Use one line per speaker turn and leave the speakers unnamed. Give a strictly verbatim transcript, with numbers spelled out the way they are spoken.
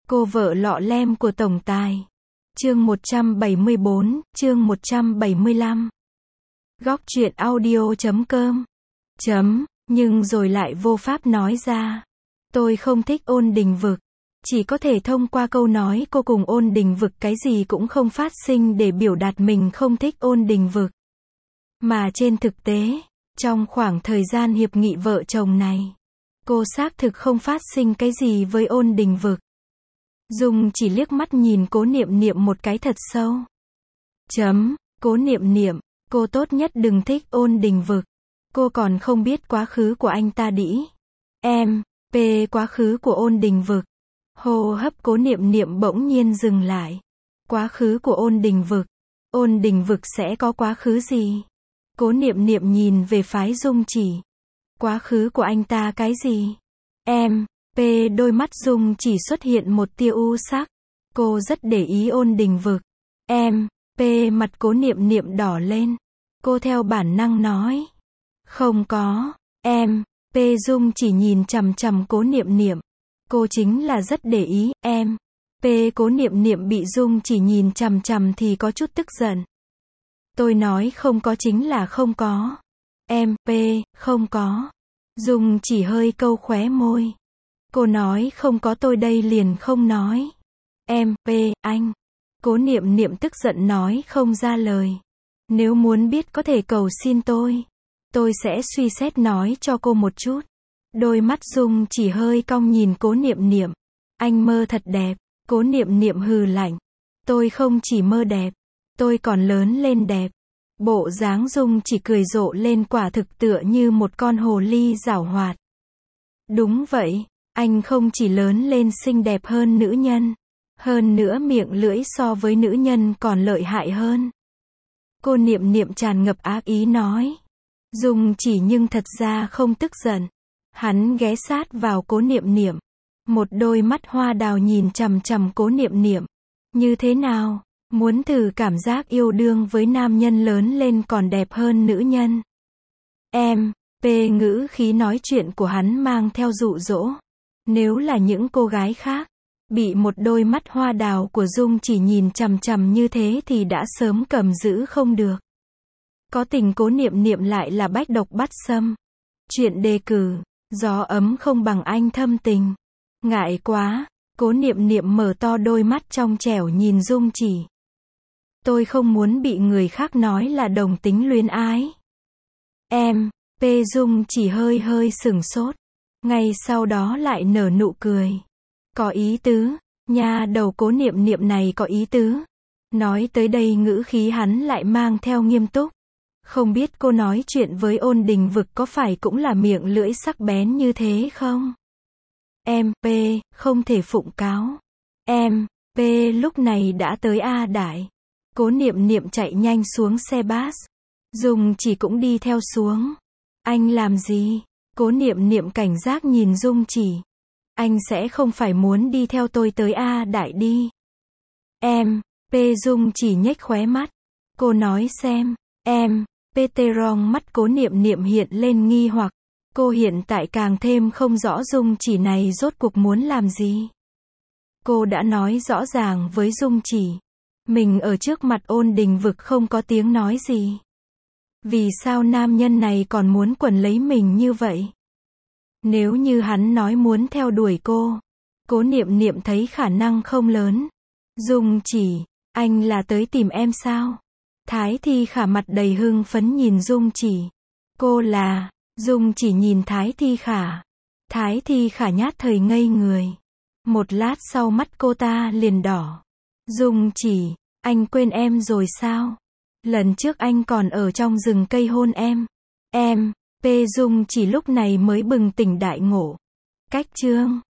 Cô vợ lọ lem của tổng tài. Chương một trăm bảy mươi bốn, chương một trăm bảy mươi lăm. Góc truyện audio chấm com. Chấm, nhưng rồi lại vô pháp nói ra. Tôi không thích Ôn Đình Vực. Chỉ có thể thông qua câu nói cô cùng Ôn Đình Vực cái gì cũng không phát sinh để biểu đạt mình không thích Ôn Đình Vực. Mà trên thực tế, trong khoảng thời gian hiệp nghị vợ chồng này, cô xác thực không phát sinh cái gì với Ôn Đình Vực. Dung chỉ liếc mắt nhìn Cố Niệm Niệm một cái thật sâu. Chấm, Cố Niệm Niệm, cô tốt nhất đừng thích Ôn Đình Vực. Cô còn không biết quá khứ của anh ta đĩ. Em, p quá khứ của Ôn Đình Vực. Hô hấp Cố Niệm Niệm bỗng nhiên dừng lại. Quá khứ của Ôn Đình Vực. Ôn Đình Vực sẽ có quá khứ gì? Cố Niệm Niệm nhìn về phái Dung chỉ. Quá khứ của anh ta cái gì? Em, p đôi mắt Dung chỉ xuất hiện một tia u sắc. Cô rất để ý Ôn Đình Vực. Em, p mặt Cố Niệm Niệm đỏ lên. Cô theo bản năng nói. Không có. Em, p Dung chỉ nhìn chằm chằm Cố Niệm Niệm. Cô chính là rất để ý. Em, p Cố Niệm Niệm bị Dung chỉ nhìn chằm chằm thì có chút tức giận. Tôi nói không có chính là không có. Em, p không có. Dung chỉ hơi câu khóe môi. Cô nói không có tôi đây liền không nói. Em, p anh. Cố Niệm Niệm tức giận nói không ra lời. Nếu muốn biết có thể cầu xin tôi. Tôi sẽ suy xét nói cho cô một chút. Đôi mắt Dung chỉ hơi cong nhìn Cố Niệm Niệm. Anh mơ thật đẹp. Cố Niệm Niệm hừ lạnh. Tôi không chỉ mơ đẹp. Tôi còn lớn lên đẹp. Bộ dáng Dung chỉ cười rộ lên quả thực tựa như một con hồ ly giảo hoạt. Đúng vậy. Anh không chỉ lớn lên xinh đẹp hơn nữ nhân. Hơn nữa miệng lưỡi so với nữ nhân còn lợi hại hơn. Cô Niệm Niệm tràn ngập ác ý nói. Dung chỉ nhưng thật ra không tức giận. Hắn ghé sát vào Cố Niệm Niệm. Một đôi mắt hoa đào nhìn chằm chằm Cố Niệm Niệm. Như thế nào? Muốn thử cảm giác yêu đương với nam nhân lớn lên còn đẹp hơn nữ nhân. Em, p ngữ khí nói chuyện của hắn mang theo dụ dỗ. Nếu là những cô gái khác, bị một đôi mắt hoa đào của Dung chỉ nhìn chằm chằm như thế thì đã sớm cầm giữ không được. Có tình Cố Niệm Niệm lại là bách độc bắt xâm. Chuyện đề cử, gió ấm không bằng anh thâm tình. Ngại quá, Cố Niệm Niệm mở to đôi mắt trong trẻo nhìn Dung chỉ. Tôi không muốn bị người khác nói là đồng tính luyến ái. Em, p Dung chỉ hơi hơi sửng sốt. Ngay sau đó lại nở nụ cười. Có ý tứ, nha đầu Cố Niệm Niệm này có ý tứ. Nói tới đây ngữ khí hắn lại mang theo nghiêm túc. Không biết cô nói chuyện với Ôn Đình Vực có phải cũng là miệng lưỡi sắc bén như thế không? Em, p không thể phụng cáo. Em, p lúc này đã tới A Đại. Cố Niệm Niệm chạy nhanh xuống xe bus. Dung chỉ cũng đi theo xuống. Anh làm gì? Cố Niệm Niệm cảnh giác nhìn Dung chỉ. Anh sẽ không phải muốn đi theo tôi tới A Đại đi. Em, p Dung chỉ nhếch khóe mắt. Cô nói xem. Em, Peterong mắt Cố Niệm Niệm hiện lên nghi hoặc. Cô hiện tại càng thêm không rõ Dung chỉ này rốt cuộc muốn làm gì. Cô đã nói rõ ràng với Dung chỉ. Mình ở trước mặt Ôn Đình Vực không có tiếng nói gì. Vì sao nam nhân này còn muốn quấn lấy mình như vậy? Nếu như hắn nói muốn theo đuổi cô, Cố Niệm Niệm thấy khả năng không lớn. Dung chỉ, anh là tới tìm em sao? Thái Thi Khả mặt đầy hưng phấn nhìn Dung chỉ. Cô là, Dung chỉ nhìn Thái Thi Khả. Thái Thi Khả nhát thời ngây người. Một lát sau mắt cô ta liền đỏ. Dung chỉ, anh quên em rồi sao? Lần trước anh còn ở trong rừng cây hôn em. Em, p Dung chỉ lúc này mới bừng tỉnh đại ngộ. Cách chương.